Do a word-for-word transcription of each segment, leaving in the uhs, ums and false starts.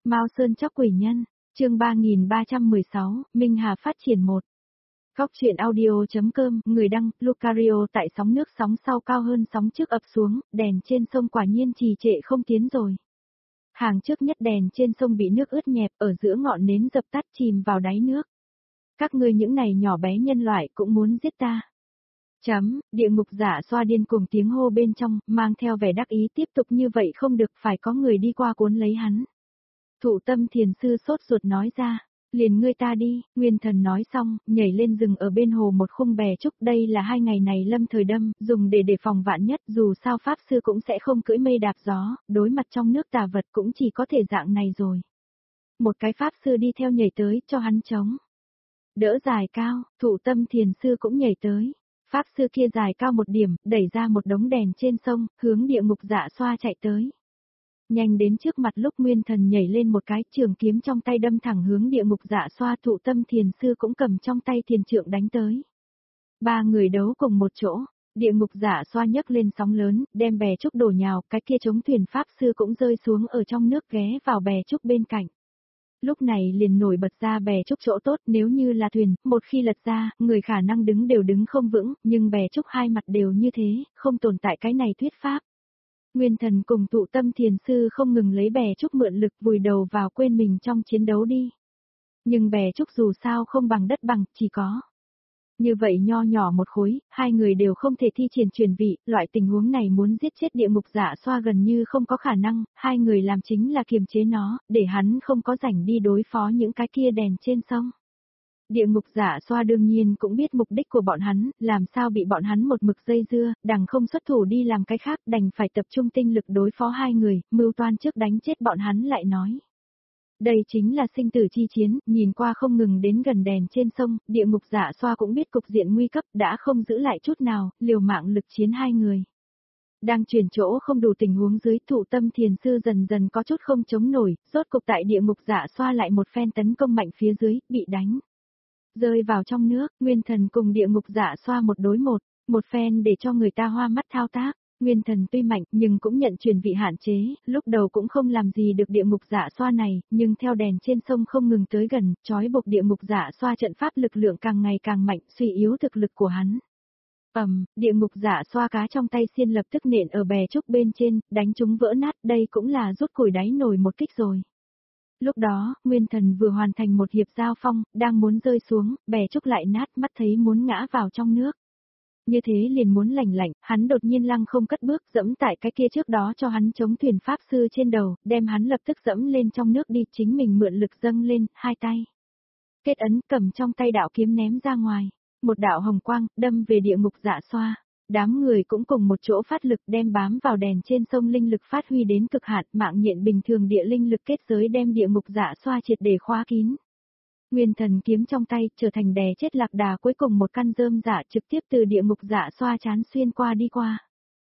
Mao Sơn Chóc Quỷ Nhân, chương ba nghìn ba trăm mười sáu, Minh Hà phát triển một. Góc truyện audio.com, người đăng, Lucario. Tại sóng nước sóng sau cao hơn sóng trước ập xuống, đèn trên sông quả nhiên trì trệ không tiến rồi. Hàng trước nhất đèn trên sông bị nước ướt nhẹp, ở giữa ngọn nến dập tắt chìm vào đáy nước. Các ngươi những này nhỏ bé nhân loại cũng muốn giết ta. Chấm, địa ngục giả xoa điên cuồng tiếng hô bên trong, mang theo vẻ đắc ý, tiếp tục như vậy không được, phải có người đi qua cuốn lấy hắn. Thụ Tâm Thiền Sư sốt ruột nói ra, liền ngươi ta đi. Nguyên Thần nói xong, nhảy lên rừng ở bên hồ một khung bè trúc. Đây là hai ngày này lâm thời đâm, dùng để đề phòng vạn nhất, dù sao Pháp Sư cũng sẽ không cưỡi mây đạp gió, đối mặt trong nước tà vật cũng chỉ có thể dạng này rồi. Một cái Pháp Sư đi theo nhảy tới, cho hắn chống đỡ dài cao. Thụ Tâm Thiền Sư cũng nhảy tới. Pháp Sư kia dài cao một điểm, đẩy ra một đống đèn trên sông, hướng địa ngục dạ xoa chạy tới. Nhanh đến trước mặt lúc Nguyên Thần nhảy lên một cái, trường kiếm trong tay đâm thẳng hướng địa ngục dạ xoa. Thụ Tâm Thiền Sư cũng cầm trong tay thiền trượng đánh tới. Ba người đấu cùng một chỗ, địa ngục dạ xoa nhấc lên sóng lớn, đem bè trúc đổ nhào, cái kia chống thuyền Pháp Sư cũng rơi xuống ở trong nước ghé vào bè trúc bên cạnh. Lúc này liền nổi bật ra bè trúc chỗ tốt, nếu như là thuyền, một khi lật ra, người khả năng đứng đều đứng không vững, nhưng bè trúc hai mặt đều như thế, không tồn tại cái này thuyết pháp. Nguyên Thần cùng Thụ Tâm Thiền Sư không ngừng lấy bè trúc mượn lực vùi đầu vào quên mình trong chiến đấu đi. Nhưng bè trúc dù sao không bằng đất bằng, chỉ có như vậy nho nhỏ một khối, hai người đều không thể thi triển truyền vị, loại tình huống này muốn giết chết địa ngục dạ xoa gần như không có khả năng, hai người làm chính là kiềm chế nó, để hắn không có rảnh đi đối phó những cái kia đèn trên sông. Địa ngục dạ xoa đương nhiên cũng biết mục đích của bọn hắn, làm sao bị bọn hắn một mực dây dưa, đằng không xuất thủ đi làm cái khác, đành phải tập trung tinh lực đối phó hai người, mưu toan trước đánh chết bọn hắn lại nói. Đây chính là sinh tử chi chiến, nhìn qua không ngừng đến gần đèn trên sông, địa ngục dạ xoa cũng biết cục diện nguy cấp, đã không giữ lại chút nào, liều mạng lực chiến hai người. Đang chuyển chỗ không đủ tình huống dưới, Thụ Tâm Thiền Sư dần dần có chút không chống nổi, rốt cục tại địa ngục dạ xoa lại một phen tấn công mạnh phía dưới, bị đánh. Rơi vào trong nước, Nguyên Thần cùng địa ngục dạ xoa một đối một, một phen để cho người ta hoa mắt thao tác. Nguyên Thần tuy mạnh nhưng cũng nhận truyền vị hạn chế, lúc đầu cũng không làm gì được địa ngục dạ xoa này, nhưng theo đèn trên sông không ngừng tới gần, trói buộc địa ngục dạ xoa trận pháp lực lượng càng ngày càng mạnh, suy yếu thực lực của hắn. Ầm, um, địa ngục dạ xoa cá trong tay xiên lập tức nện ở bè trúc bên trên, đánh chúng vỡ nát, đây cũng là rút củi đáy nồi một kích rồi. Lúc đó, Nguyên Thần vừa hoàn thành một hiệp giao phong, đang muốn rơi xuống, bè trúc lại nát, mắt thấy muốn ngã vào trong nước. Như thế liền muốn lành lạnh, hắn đột nhiên lăng không cất bước, dẫm tại cái kia trước đó cho hắn chống thuyền Pháp Sư trên đầu, đem hắn lập tức dẫm lên trong nước đi, chính mình mượn lực dâng lên, hai tay kết ấn, cầm trong tay đạo kiếm ném ra ngoài, một đạo hồng quang, đâm về địa ngục dạ xoa. Đám người cũng cùng một chỗ phát lực đem bám vào đèn trên sông linh lực phát huy đến cực hạn, mạng nhện bình thường địa linh lực kết giới đem địa ngục dạ xoa triệt để khóa kín. Nguyên Thần kiếm trong tay trở thành đè chết lạc đà cuối cùng một căn rơm dạ trực tiếp từ địa ngục dạ xoa chán xuyên qua đi qua.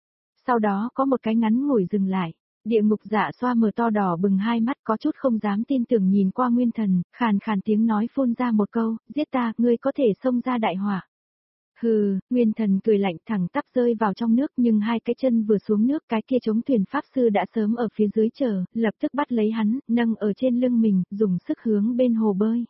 Sau đó có một cái ngắn ngủi dừng lại, địa ngục dạ xoa mở to đỏ bừng hai mắt có chút không dám tin tưởng nhìn qua Nguyên Thần, khàn khàn tiếng nói phun ra một câu, giết ta, ngươi có thể xông ra đại hỏa. Hừ, Nguyên Thần cười lạnh thẳng tắp rơi vào trong nước nhưng hai cái chân vừa xuống nước cái kia chống thuyền Pháp Sư đã sớm ở phía dưới chờ, lập tức bắt lấy hắn, nâng ở trên lưng mình, dùng sức hướng bên hồ bơi.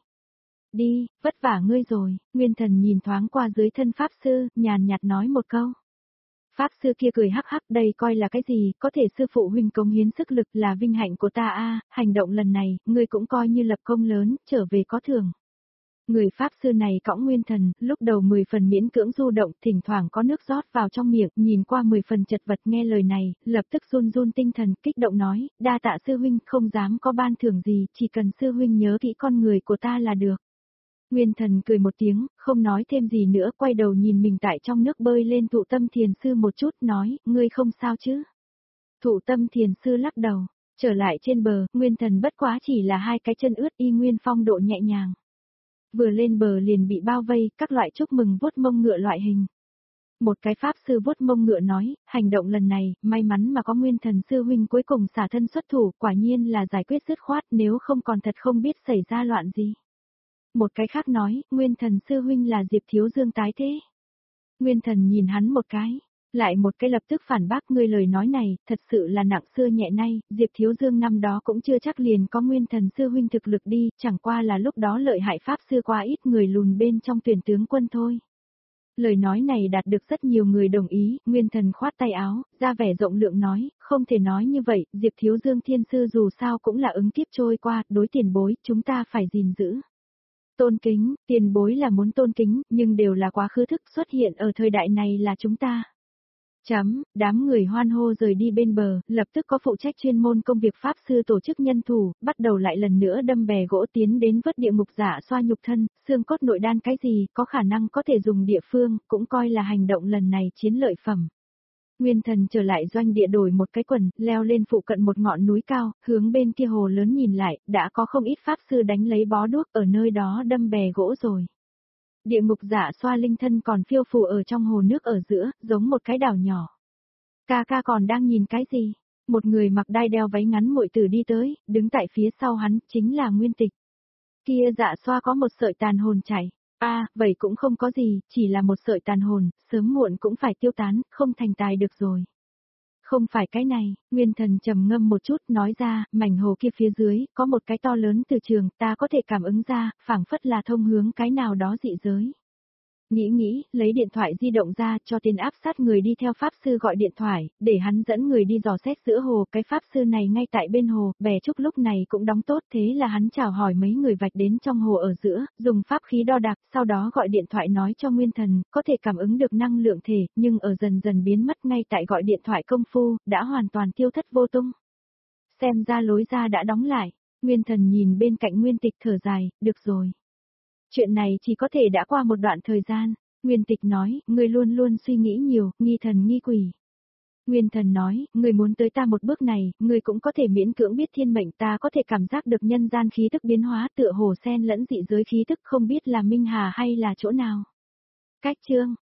Đi, vất vả ngươi rồi. Nguyên Thần nhìn thoáng qua dưới thân Pháp Sư, nhàn nhạt nói một câu. Pháp Sư kia cười hắc hắc, đây coi là cái gì, có thể sư phụ huynh cống hiến sức lực là vinh hạnh của ta a, hành động lần này, ngươi cũng coi như lập công lớn, trở về có thưởng. Người Pháp Sư này cõng Nguyên Thần, lúc đầu mười phần miễn cưỡng du động, thỉnh thoảng có nước rót vào trong miệng, nhìn qua mười phần chật vật nghe lời này, lập tức run run tinh thần, kích động nói, đa tạ sư huynh, không dám có ban thưởng gì, chỉ cần sư huynh nhớ kỹ con người của ta là được. Nguyên Thần cười một tiếng, không nói thêm gì nữa, quay đầu nhìn mình tại trong nước bơi lên Thụ Tâm Thiền Sư một chút, nói, ngươi không sao chứ? Thụ Tâm Thiền Sư lắc đầu, trở lại trên bờ, Nguyên Thần bất quá chỉ là hai cái chân ướt y nguyên phong độ nhẹ nhàng. Vừa lên bờ liền bị bao vây, các loại chúc mừng vuốt mông ngựa loại hình. Một cái Pháp Sư vuốt mông ngựa nói, hành động lần này, may mắn mà có Nguyên Thần Sư huynh cuối cùng xả thân xuất thủ, quả nhiên là giải quyết dứt khoát, nếu không còn thật không biết xảy ra loạn gì. Một cái khác nói, Nguyên Thần Sư huynh là Diệp Thiếu Dương tái thế. Nguyên Thần nhìn hắn một cái, Lại một cái lập tức phản bác ngươi lời nói này, thật sự là nặng xưa nhẹ nay, Diệp Thiếu Dương năm đó cũng chưa chắc liền có nguyên thần sư huynh thực lực đi, chẳng qua là lúc đó lợi hại pháp sư quá ít người lùn bên trong tuyển tướng quân thôi. Lời nói này đạt được rất nhiều người đồng ý, nguyên thần khoát tay áo, ra vẻ rộng lượng nói, không thể nói như vậy, Diệp Thiếu Dương thiên sư dù sao cũng là ứng kiếp trôi qua, đối tiền bối, chúng ta phải gìn giữ. Tôn kính, tiền bối là muốn tôn kính, nhưng đều là quá khứ thức xuất hiện ở thời đại này là chúng ta. Chấm, đám người hoan hô rời đi bên bờ, lập tức có phụ trách chuyên môn công việc pháp sư tổ chức nhân thủ, bắt đầu lại lần nữa đâm bè gỗ tiến đến vớt địa ngục giả xoa nhục thân, xương cốt nội đan cái gì, có khả năng có thể dùng địa phương, cũng coi là hành động lần này chiến lợi phẩm. Nguyên thần trở lại doanh địa đổi một cái quần, leo lên phụ cận một ngọn núi cao, hướng bên kia hồ lớn nhìn lại, đã có không ít pháp sư đánh lấy bó đuốc ở nơi đó đâm bè gỗ rồi. Địa ngục giả xoa linh thân còn phiêu phù ở trong hồ nước ở giữa, giống một cái đảo nhỏ. Ca ca còn đang nhìn cái gì? Một người mặc đai đeo váy ngắn muội tử đi tới, đứng tại phía sau hắn, chính là Nguyên Tịch. Kia dạ xoa có một sợi tàn hồn chảy. A, à, vậy cũng không có gì, chỉ là một sợi tàn hồn, sớm muộn cũng phải tiêu tán, không thành tài được rồi. Không phải cái này, Nguyên Thần trầm ngâm một chút nói ra, mảnh hồ kia phía dưới, có một cái to lớn từ trường, ta có thể cảm ứng ra, phảng phất là thông hướng cái nào đó dị giới. Nghĩ nghĩ, lấy điện thoại di động ra cho tên áp sát người đi theo pháp sư gọi điện thoại, để hắn dẫn người đi dò xét giữa hồ, cái pháp sư này ngay tại bên hồ, bè trúc lúc này cũng đóng tốt thế là hắn chào hỏi mấy người vạch đến trong hồ ở giữa, dùng pháp khí đo đạc, sau đó gọi điện thoại nói cho Nguyên Thần, có thể cảm ứng được năng lượng thể, nhưng ở dần dần biến mất ngay tại gọi điện thoại công phu, đã hoàn toàn tiêu thất vô tung. Xem ra lối ra đã đóng lại, Nguyên Thần nhìn bên cạnh Nguyên Tịch thở dài, được rồi. Chuyện này chỉ có thể đã qua một đoạn thời gian, Nguyên Tịch nói, ngươi luôn luôn suy nghĩ nhiều, nghi thần nghi quỷ. Nguyên Thần nói, ngươi muốn tới ta một bước này, ngươi cũng có thể miễn cưỡng biết thiên mệnh, ta có thể cảm giác được nhân gian khí tức biến hóa tựa hồ sen lẫn dị giới khí tức, không biết là Minh Hà hay là chỗ nào. Cách chương